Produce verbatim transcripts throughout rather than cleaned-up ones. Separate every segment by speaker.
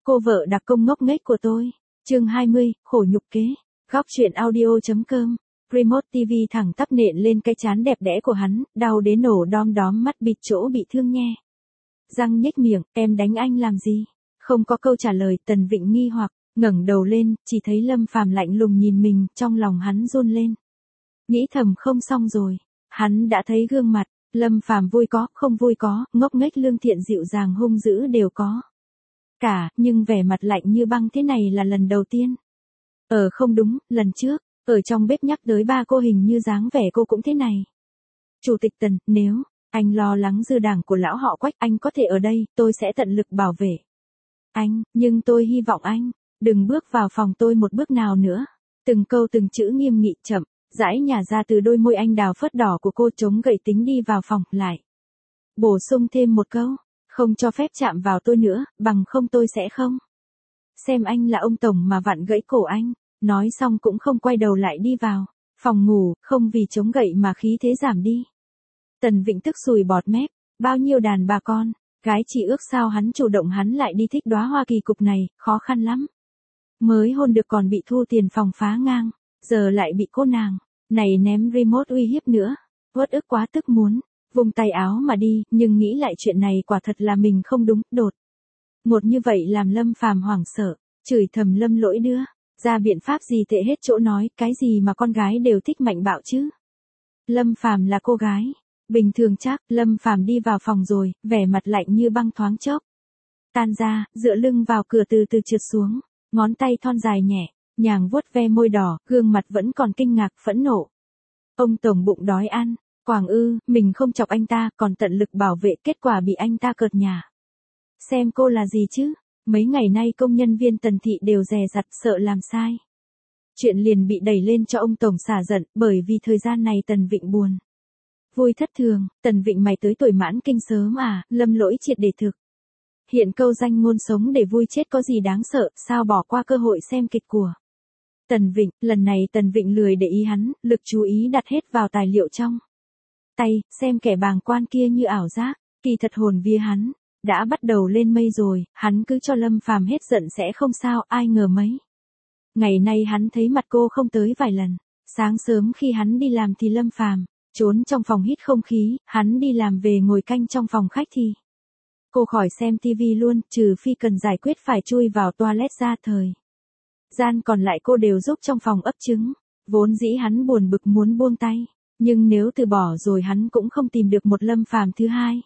Speaker 1: Cô vợ đặc công ngốc nghếch của tôi. Chương hai mươi, khổ nhục kế. Góc truyện audio.com. Remote ti vi thẳng tắp nện lên cái trán đẹp đẽ của hắn, đau đến nổ đom đóm mắt bịt chỗ bị thương nhe. Răng nhếch miệng, em đánh anh làm gì? Không có câu trả lời, Tần Vịnh nghi hoặc, ngẩng đầu lên, chỉ thấy Lâm Phàm lạnh lùng nhìn mình, trong lòng hắn run lên. Nghĩ thầm không xong rồi, hắn đã thấy gương mặt, Lâm Phàm vui có, không vui có, ngốc nghếch lương thiện dịu dàng hung dữ đều có. Cả, nhưng vẻ mặt lạnh như băng thế này là lần đầu tiên. Ờ không đúng, lần trước, ở trong bếp nhắc tới ba cô hình như dáng vẻ cô cũng thế này. Chủ tịch Tần, nếu anh lo lắng dư đảng của lão họ Quách, anh có thể ở đây, tôi sẽ tận lực bảo vệ anh, nhưng tôi hy vọng anh đừng bước vào phòng tôi một bước nào nữa. Từng câu từng chữ nghiêm nghị chậm rãi nhả ra từ đôi môi anh đào phớt đỏ của cô, chống gậy tính đi vào phòng, lại bổ sung thêm một câu, không cho phép chạm vào tôi nữa, bằng không tôi sẽ không xem anh là ông tổng mà vặn gãy cổ anh. Nói xong cũng không quay đầu lại đi vào phòng ngủ, không vì chống gậy mà khí thế giảm đi. Tần Vịnh tức sùi bọt mép, bao nhiêu đàn bà con gái chỉ ước sao hắn chủ động, hắn lại đi thích đóa hoa kỳ cục này, khó khăn lắm. Mới hôn được còn bị thu tiền phòng phá ngang, giờ lại bị cô nàng này ném remote uy hiếp nữa, uất ức quá, tức muốn vùng tay áo mà đi, nhưng nghĩ lại chuyện này quả thật là mình không đúng, đột ngột như vậy làm Lâm Phàm hoảng sợ, chửi thầm Lâm Lỗi đưa ra biện pháp gì tệ hết chỗ, nói cái gì mà con gái đều thích mạnh bạo chứ. Lâm Phàm là cô gái bình thường chắc. Lâm Phàm đi vào phòng rồi, vẻ mặt lạnh như băng thoáng chốc tan ra, dựa lưng vào cửa từ từ trượt xuống, ngón tay thon dài nhẹ nhàng vuốt ve môi đỏ, gương mặt vẫn còn kinh ngạc phẫn nộ. Ông tổng bụng đói ăn, Quảng ư, mình không chọc anh ta, còn tận lực bảo vệ, kết quả bị anh ta cợt nhả. Xem cô là gì chứ? Mấy ngày nay công nhân viên Tần thị đều dè dặt, sợ làm sai chuyện liền bị đẩy lên cho ông tổng xả giận, bởi vì thời gian này Tần Vịnh buồn vui thất thường. Tần Vịnh mày tới tuổi mãn kinh sớm à? Lâm Lỗi triệt để thực hiện câu danh ngôn sống để vui chết có gì đáng sợ, sao bỏ qua cơ hội xem kịch của Tần Vịnh. Lần này Tần Vịnh lười để ý hắn, lực chú ý đặt hết vào tài liệu trong tay, xem kẻ bàng quan kia như ảo giác, kỳ thật hồn vía hắn đã bắt đầu lên mây rồi, hắn cứ cho Lâm Phàm hết giận sẽ không sao, ai ngờ mấy ngày nay hắn thấy mặt cô không tới vài lần. Sáng sớm khi hắn đi làm thì Lâm Phàm trốn trong phòng hít không khí, hắn đi làm về ngồi canh trong phòng khách thì cô khỏi xem tivi luôn, trừ phi cần giải quyết phải chui vào toilet ra, thời gian còn lại cô đều giúp trong phòng ấp trứng. Vốn dĩ hắn buồn bực muốn buông tay, nhưng nếu từ bỏ rồi hắn cũng không tìm được một Lâm Phàm thứ hai.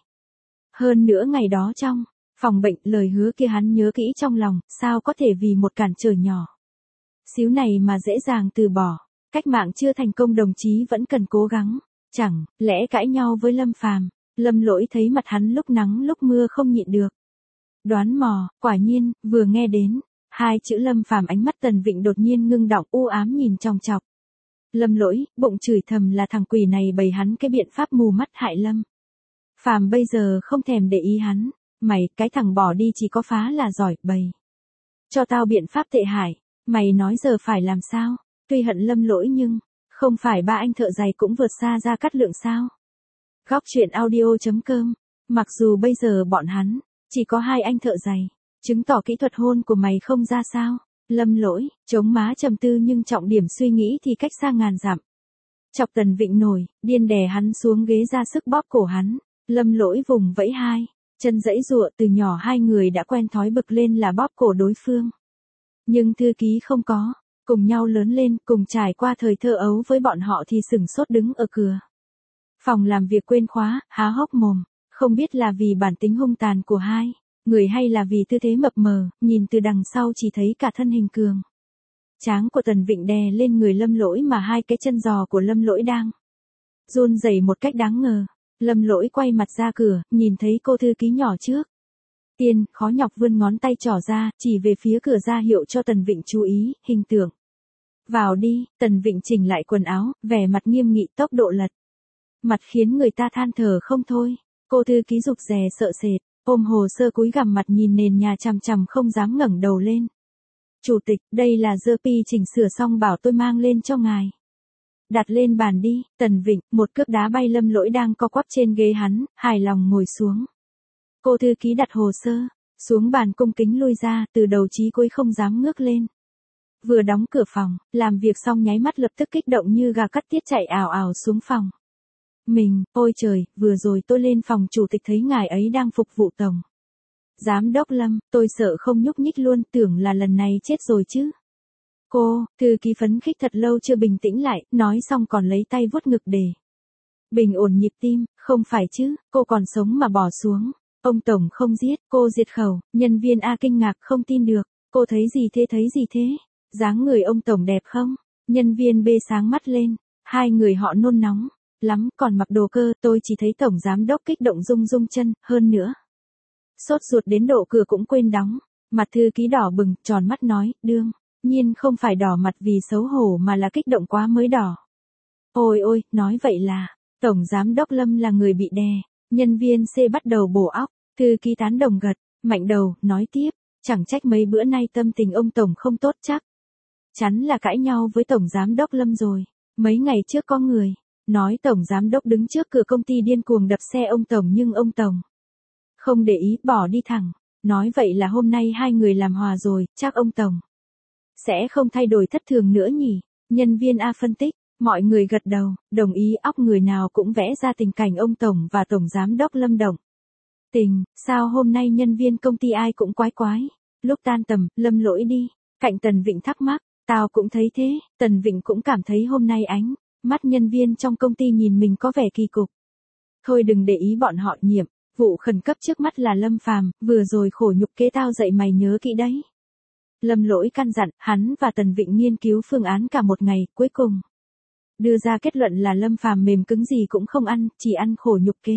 Speaker 1: Hơn nữa ngày đó trong phòng bệnh, lời hứa kia hắn nhớ kỹ trong lòng, sao có thể vì một cản trở nhỏ xíu này mà dễ dàng từ bỏ. Cách mạng chưa thành công, đồng chí vẫn cần cố gắng. Chẳng lẽ cãi nhau với Lâm Phàm? Lâm Lỗi thấy mặt hắn lúc nắng lúc mưa không nhịn được đoán mò, quả nhiên, vừa nghe đến hai chữ Lâm Phàm, ánh mắt Tần Vịnh đột nhiên ngưng đọng, u ám nhìn chòng chọc Lâm Lỗi, bụng chửi thầm là thằng quỷ này bày hắn cái biện pháp mù mắt hại Lâm Phàm, bây giờ không thèm để ý hắn. Mày, cái thằng bỏ đi chỉ có phá là giỏi, bày cho tao biện pháp tệ hại, mày nói giờ phải làm sao? Tuy hận Lâm Lỗi nhưng không phải ba anh thợ giày cũng vượt xa Gia Cát Lượng sao? Góc truyện audio.com. Mặc dù bây giờ bọn hắn chỉ có hai anh thợ giày, chứng tỏ kỹ thuật hôn của mày không ra sao. Lâm Lỗi chống má trầm tư, nhưng trọng điểm suy nghĩ thì cách xa ngàn dặm. Chọc Tần Vịnh nổi điên, đè hắn xuống ghế ra sức bóp cổ hắn. Lâm Lỗi vùng vẫy hai chân giãy giụa, từ nhỏ hai người đã quen thói bực lên là bóp cổ đối phương. Nhưng thư ký không có cùng nhau lớn lên, cùng trải qua thời thơ ấu với bọn họ thì sửng sốt đứng ở cửa phòng làm việc quên khóa, há hốc mồm, không biết là vì bản tính hung tàn của hai người hay là vì tư thế mập mờ, nhìn từ đằng sau chỉ thấy cả thân hình cường tráng của Tần Vịnh đè lên người Lâm Lỗi, mà hai cái chân giò của Lâm Lỗi đang run rẩy một cách đáng ngờ. Lâm Lỗi quay mặt ra cửa, nhìn thấy cô thư ký nhỏ trước tiên, khó nhọc vươn ngón tay trỏ ra, chỉ về phía cửa ra hiệu cho Tần Vịnh chú ý, hình tượng. Vào đi. Tần Vịnh chỉnh lại quần áo, vẻ mặt nghiêm nghị, tốc độ lật mặt khiến người ta than thở không thôi. Cô thư ký rụt rè sợ sệt, ôm hồ sơ cúi gằm mặt nhìn nền nhà chằm chằm không dám ngẩng đầu lên. Chủ tịch, đây là dơ pi chỉnh sửa xong bảo tôi mang lên cho ngài. Đặt lên bàn đi. Tần Vịnh, một cước đá bay Lâm Lỗi đang co quắp trên ghế hắn, hài lòng ngồi xuống. Cô thư ký đặt hồ sơ Xuống bàn cung kính lui ra, từ đầu chí cuối không dám ngước lên. Vừa đóng cửa phòng, làm việc xong nháy mắt lập tức kích động như gà cắt tiết chạy ào ào xuống phòng. Mình, ôi trời, vừa rồi tôi lên phòng chủ tịch thấy ngài ấy đang phục vụ tổng giám đốc Lâm, tôi sợ không nhúc nhích luôn, tưởng là lần này chết rồi chứ. Cô, thư ký phấn khích thật lâu chưa bình tĩnh lại, nói xong còn lấy tay vuốt ngực để bình ổn nhịp tim, không phải chứ, cô còn sống mà bỏ xuống. Ông tổng không giết, cô diệt khẩu, nhân viên A kinh ngạc không tin được, cô thấy gì thế thấy gì thế, dáng người ông tổng đẹp không? Nhân viên B sáng mắt lên, hai người họ nôn nóng lắm, còn mặc đồ cơ, tôi chỉ thấy tổng giám đốc kích động rung rung chân, hơn nữa. Sốt ruột đến độ cửa cũng quên đóng, mặt thư ký đỏ bừng, tròn mắt nói, đương nhiên không phải đỏ mặt vì xấu hổ mà là kích động quá mới đỏ. Ôi ôi, nói vậy là, tổng giám đốc Lâm là người bị đè, nhân viên C bắt đầu bổ óc, thư ký tán đồng gật, mạnh đầu, nói tiếp, chẳng trách mấy bữa nay tâm tình ông tổng không tốt chắc. Chắn là cãi nhau với tổng giám đốc Lâm rồi, mấy ngày trước có người nói tổng giám đốc đứng trước cửa công ty điên cuồng đập xe ông tổng nhưng ông tổng không để ý, bỏ đi thẳng, nói vậy là hôm nay hai người làm hòa rồi, chắc ông tổng sẽ không thay đổi thất thường nữa nhỉ. Nhân viên A phân tích, mọi người gật đầu, đồng ý, óc người nào cũng vẽ ra tình cảnh ông tổng và tổng giám đốc Lâm động tình, sao hôm nay nhân viên công ty ai cũng quái quái. Lúc tan tầm, Lâm lỗi đi, cạnh Tần Vịnh thắc mắc, tao cũng thấy thế, Tần Vịnh cũng cảm thấy hôm nay ánh mắt nhân viên trong công ty nhìn mình có vẻ kỳ cục. Thôi đừng để ý bọn họ, nhiệm vụ khẩn cấp trước mắt là Lâm Phàm, vừa rồi khổ nhục kế tao dạy mày nhớ kỹ đấy. Lâm lỗi căn dặn, hắn và Tần Vịnh nghiên cứu phương án cả một ngày, cuối cùng đưa ra kết luận là Lâm Phàm mềm cứng gì cũng không ăn, chỉ ăn khổ nhục kế.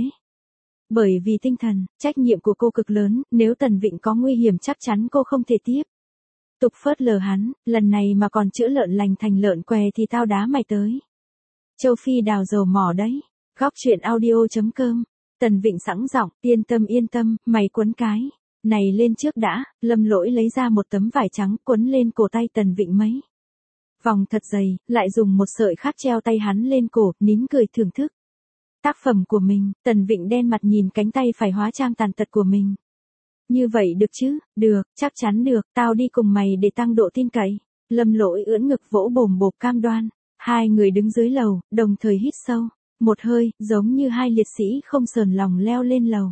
Speaker 1: Bởi vì tinh thần, trách nhiệm của cô cực lớn, nếu Tần Vịnh có nguy hiểm chắc chắn cô không thể tiếp tục phớt lờ hắn, lần này mà còn chữa lợn lành thành lợn què thì tao đá mày tới châu Phi đào dầu mỏ đấy. Góc chuyện audio chấm com. Tần Vịnh sẵn giọng, yên tâm yên tâm, mày quấn cái này lên trước đã. Lâm lỗi lấy ra một tấm vải trắng quấn lên cổ tay Tần Vịnh mấy vòng thật dày, lại dùng một sợi khác treo tay hắn lên cổ, nín cười thưởng thức tác phẩm của mình. Tần Vịnh đen mặt nhìn cánh tay phải hóa trang tàn tật của mình. Như vậy được chứ? Được, chắc chắn được, tao đi cùng mày để tăng độ tin cậy. Lâm lỗi ưỡn ngực vỗ bồm bộp cam đoan. Hai người đứng dưới lầu, đồng thời hít sâu một hơi, giống như hai liệt sĩ không sờn lòng leo lên lầu.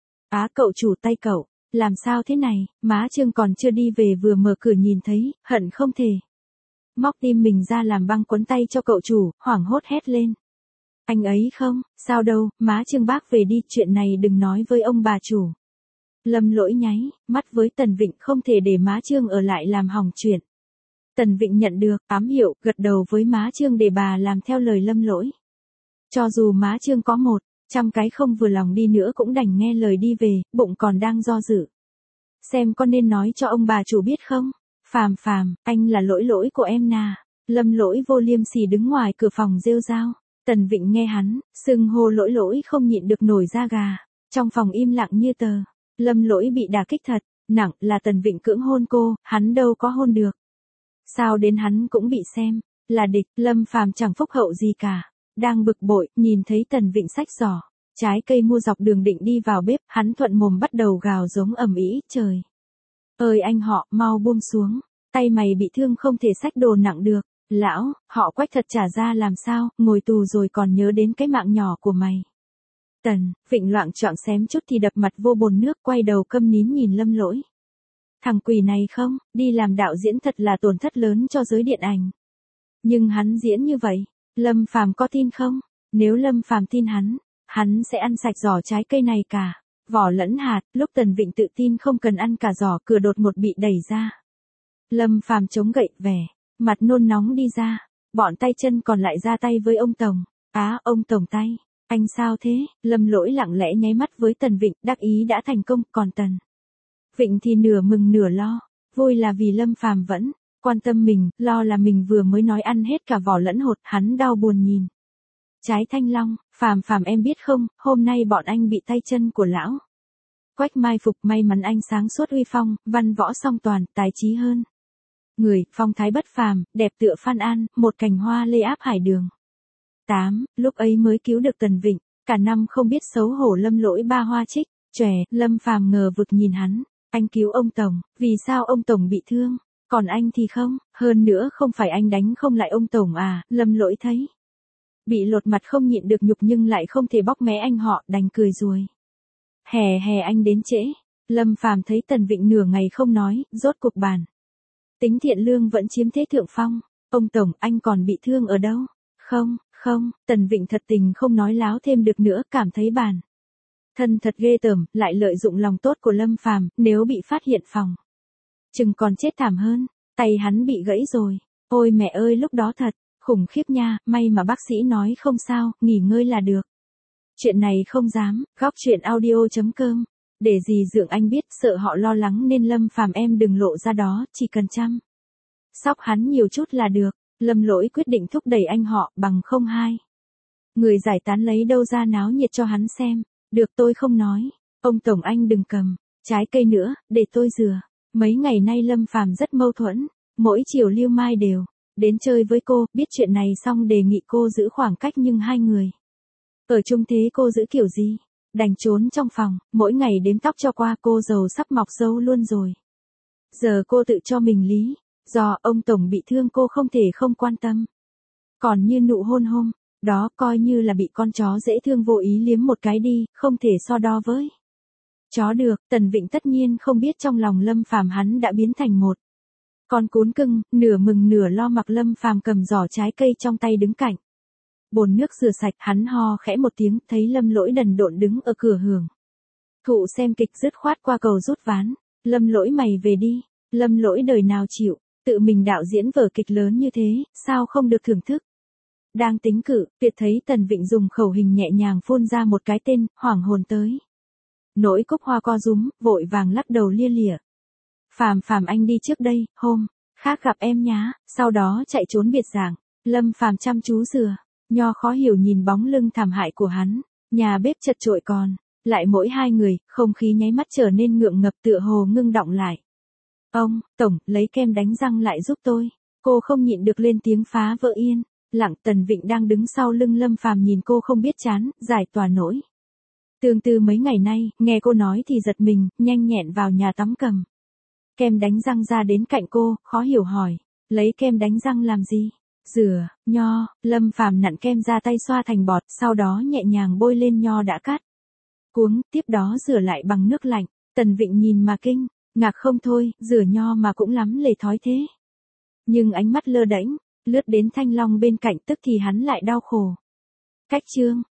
Speaker 1: Á cậu chủ, tay cậu làm sao thế này? Má Trương còn chưa đi về vừa mở cửa nhìn thấy, hận không thể móc tim mình ra làm băng quấn tay cho cậu chủ, hoảng hốt hét lên. Anh ấy không, sao đâu, má Trương bác về đi, chuyện này đừng nói với ông bà chủ. Lâm lỗi nháy mắt với Tần Vịnh, không thể để má Trương ở lại làm hỏng chuyện. Tần Vịnh nhận được ám hiệu, gật đầu với má Trương để bà làm theo lời Lâm lỗi. Cho dù má Trương có một trăm cái không vừa lòng đi nữa cũng đành nghe lời đi về, bụng còn đang do dự. Xem có nên nói cho ông bà chủ biết không? Phàm phàm, anh là lỗi lỗi của em nà. Lâm lỗi vô liêm sỉ đứng ngoài cửa phòng rêu rao. Tần Vịnh nghe hắn xưng hô lỗi lỗi không nhịn được nổi da gà. Trong phòng im lặng như tờ. Lâm lỗi bị đả kích thật nặng, là Tần Vịnh cưỡng hôn cô, hắn đâu có hôn được. Sao đến hắn cũng bị xem là địch. Lâm Phàm chẳng phúc hậu gì cả. Đang bực bội, nhìn thấy Tần Vịnh xách giỏ trái cây mua dọc đường định đi vào bếp, hắn thuận mồm bắt đầu gào giống ầm ĩ, trời ơi anh họ, mau buông xuống, tay mày bị thương không thể xách đồ nặng được. Lão, họ Quách thật trả ra làm sao, ngồi tù rồi còn nhớ đến cái mạng nhỏ của mày. Tần Vịnh loạng choạng xém chút thì đập mặt vô bồn nước, quay đầu câm nín nhìn Lâm lỗi. Thằng quỷ này không, đi làm đạo diễn thật là tổn thất lớn cho giới điện ảnh. Nhưng hắn diễn như vậy, Lâm Phàm có tin không? Nếu Lâm Phàm tin hắn, hắn sẽ ăn sạch giỏ trái cây này cả vỏ lẫn hạt. Lúc Tần Vịnh tự tin không cần ăn cả giỏ, cửa đột một bị đẩy ra. Lâm Phàm chống gậy, vẻ mặt nôn nóng đi ra. Bọn tay chân còn lại ra tay với ông tổng. Á, ông tổng tay, anh sao thế? Lâm lỗi lặng lẽ nháy mắt với Tần Vịnh, đắc ý đã thành công, còn Tần Vịnh thì nửa mừng nửa lo. Vui là vì Lâm Phàm vẫn quan tâm mình, lo là mình vừa mới nói ăn hết cả vỏ lẫn hột, hắn đau buồn nhìn trái thanh long. Phàm phàm em biết không, hôm nay bọn anh bị tay chân của lão Quách mai phục, may mắn anh sáng suốt uy phong, văn võ song toàn, tài trí hơn người, phong thái bất phàm, đẹp tựa Phan An, một cành hoa lê áp hải đường. tám. Lúc ấy mới cứu được Tần Vịnh, cả năm không biết xấu hổ Lâm lỗi ba hoa trích, chòe. Lâm Phàm ngờ vực nhìn hắn, Anh cứu ông Tổng, vì sao ông Tổng bị thương, còn anh thì không, hơn nữa không phải anh đánh không lại ông Tổng à, Lâm Lỗi thấy. Bị lột mặt không nhịn được nhục nhưng lại không thể bóc mé anh họ, đành cười rồi. Hè hè anh đến trễ, Lâm Phàm thấy Tần Vịnh nửa ngày không nói, rốt cuộc bàn. Tính thiện lương vẫn chiếm thế thượng phong, ông Tổng anh còn bị thương ở đâu? Không, không, Tần Vịnh thật tình không nói láo thêm được nữa, cảm thấy bàn. Thân thật ghê tởm, lại lợi dụng lòng tốt của Lâm Phàm, nếu bị phát hiện phòng. Chừng còn chết thảm hơn, tay hắn bị gãy rồi. Ôi mẹ ơi lúc đó thật, khủng khiếp nha, may mà bác sĩ nói không sao, nghỉ ngơi là được. Chuyện này không dám, góc chuyện audio chấm com. Để gì Dượng anh biết, sợ họ lo lắng nên Lâm Phàm em đừng lộ ra đó, chỉ cần chăm sóc hắn nhiều chút là được. Lâm Lỗi quyết định thúc đẩy anh họ bằng không hai. Người giải tán lấy đâu ra náo nhiệt cho hắn xem. Được tôi không nói. Ông Tổng anh đừng cầm trái cây nữa, để tôi rửa. Mấy ngày nay Lâm Phàm rất mâu thuẫn. Mỗi chiều Lưu Mai đều đến chơi với cô, biết chuyện này xong đề nghị cô giữ khoảng cách nhưng hai người ở chung thế cô giữ kiểu gì? Đành trốn trong phòng, mỗi ngày đếm tóc cho qua, cô giàu sắp mọc râu luôn rồi. Giờ cô tự cho mình lý, do ông Tổng bị thương cô không thể không quan tâm. Còn như nụ hôn hôm đó coi như là bị con chó dễ thương vô ý liếm một cái đi, không thể so đo với chó được. Tần Vịnh tất nhiên không biết trong lòng Lâm Phàm hắn đã biến thành một con cún cưng, nửa mừng nửa lo mặc Lâm Phàm cầm giỏ trái cây trong tay đứng cạnh bồn nước rửa sạch, hắn ho khẽ một tiếng, thấy Lâm Lỗi đần độn đứng ở cửa hưởng thụ xem kịch, dứt khoát qua cầu rút ván. Lâm Lỗi mày về đi. Lâm Lỗi đời nào chịu tự mình đạo diễn vở kịch lớn như thế, sao không được thưởng thức. Đang tính cự, Việt thấy Tần Vịnh dùng khẩu hình nhẹ nhàng phun ra một cái tên, hoảng hồn tới. Nỗi cúc hoa co rúm, vội vàng lắc đầu lia lịa. Phàm Phàm anh đi trước đây, hôm khác gặp em nhá, sau đó chạy trốn biệt dạng. Lâm Phàm chăm chú rửa nho, khó hiểu nhìn bóng lưng thảm hại của hắn. Nhà bếp chật chội còn lại mỗi hai người, không khí nháy mắt trở nên ngượng ngập, tựa hồ ngưng đọng lại. Ông Tổng, lấy kem đánh răng lại giúp tôi. Cô không nhịn được lên tiếng phá vỡ yên lặng. Tần Vịnh đang đứng sau lưng Lâm Phàm nhìn cô không biết chán, giải tỏa nỗi tương tư mấy ngày nay, nghe cô nói thì giật mình, nhanh nhẹn vào nhà tắm cầm kem đánh răng ra đến cạnh cô, khó hiểu hỏi, lấy kem đánh răng làm gì? Rửa nho. Lâm Phàm nặn kem ra tay xoa thành bọt, sau đó nhẹ nhàng bôi lên nho đã cắt cuống, tiếp đó rửa lại bằng nước lạnh. Tần Vịnh nhìn mà kinh ngạc không thôi, rửa nho mà cũng lắm lề thói thế. Nhưng ánh mắt lơ đễnh lướt đến Thanh Long bên cạnh, tức thì hắn lại đau khổ. Cách chương